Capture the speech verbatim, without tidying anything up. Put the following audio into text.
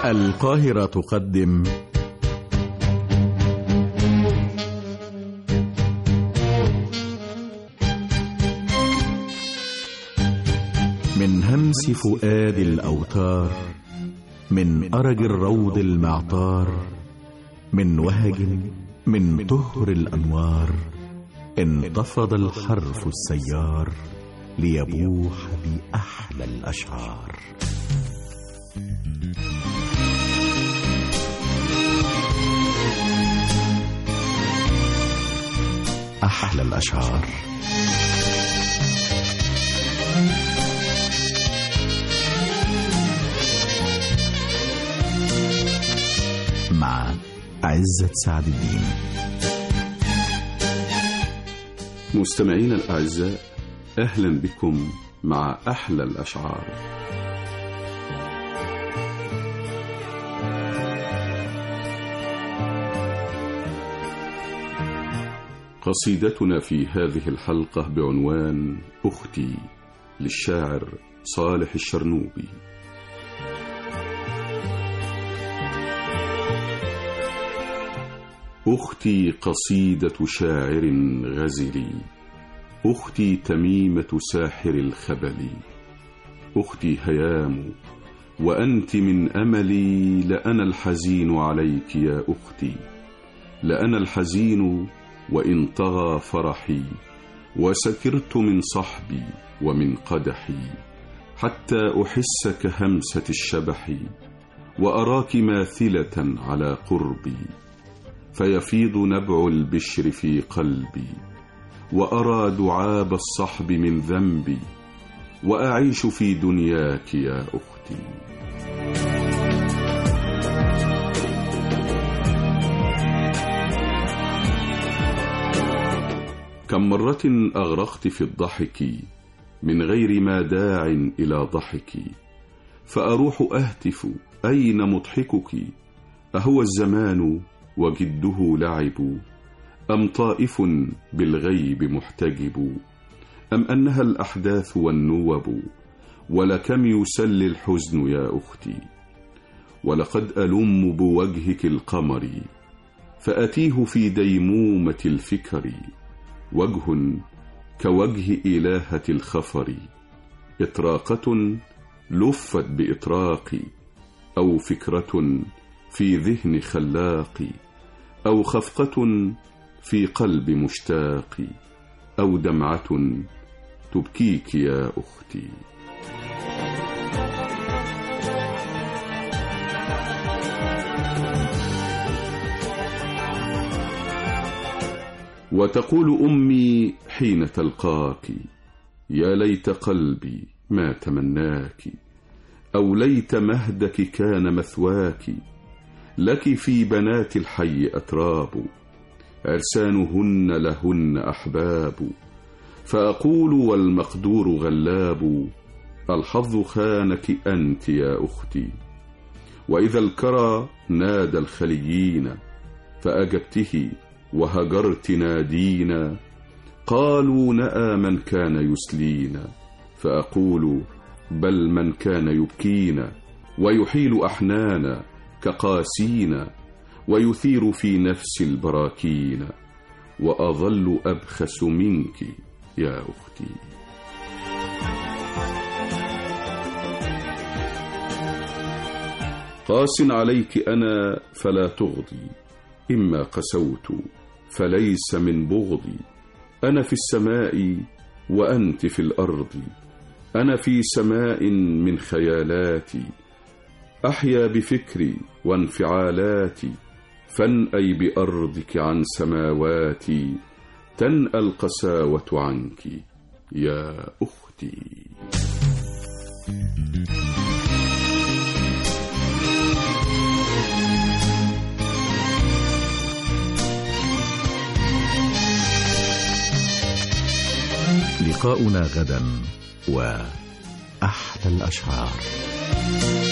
القاهرة تقدم من همس فؤاد الأوتار، من أرج الروض المعطار، من وهج من طهر الأنوار، انتفض الحرف السيار ليبوح بأحلى الأشعار. أحلى الأشعار. مع عزت سعد الدين. مستمعين الأعزاء، أهلا بكم مع أحلى الأشعار. قصيدتنا في هذه الحلقة بعنوان أختي للشاعر صالح الشرنوبي. أختي قصيدة شاعر غزلي، أختي تميمة ساحر الخبل، أختي هيام وأنت من أملي، لأنا الحزين عليك يا أختي، لأنا الحزين وإن طغى فرحي، وسكرت من صحبي ومن قدحي، حتى أحس كهمسة الشبح، وأراك ماثلة على قربي، فيفيض نبع البشر في قلبي، وأرى دعاب الصحب من ذنبي، وأعيش في دنياك يا أختي. كم مرة أغرقت في الضحك من غير ما داع إلى ضحك، فأروح أهتف أين مضحكك، أهو الزمان وجده لعب، أم طائف بالغيب محتجب، أم أنها الأحداث والنوب، ولكم يسلي الحزن يا أختي، ولقد ألم بوجهك القمر، فأتيه في ديمومة الفكر، وجه كوجه إلهة الخفر، إطراقة لفت بإطراق، أو فكرة في ذهن خلاق، أو خفقة في قلب مشتاق، أو دمعة تبكيك يا أختي. وتقول أمي حين تلقاك، يا ليت قلبي ما تمناك، أو ليت مهدك كان مثواك، لك في بنات الحي أتراب، عرسانهن لهن أحباب، فأقول والمقدور غلاب، الحظ خانك أنت يا أختي، وإذا الكرى نادى الخليين، فأجبته وهجرت نادينا، قالوا نأى من كان يسلينا، فأقول بل من كان يبكينا، ويحيل أحنانا كقاسينا، ويثير في نفس البراكين، وأظل أبخس منك يا أختي. قاس عليك أنا فلا تغضي، إما قسوت فليس من بغضي، أنا في السماء وأنت في الأرض، أنا في سماء من خيالاتي، أحيا بفكري وانفعالاتي، فانأي بأرضك عن سماواتي، تنأى القساوة عنك يا أختي. لقاؤنا غدا وأحلى الأشعار.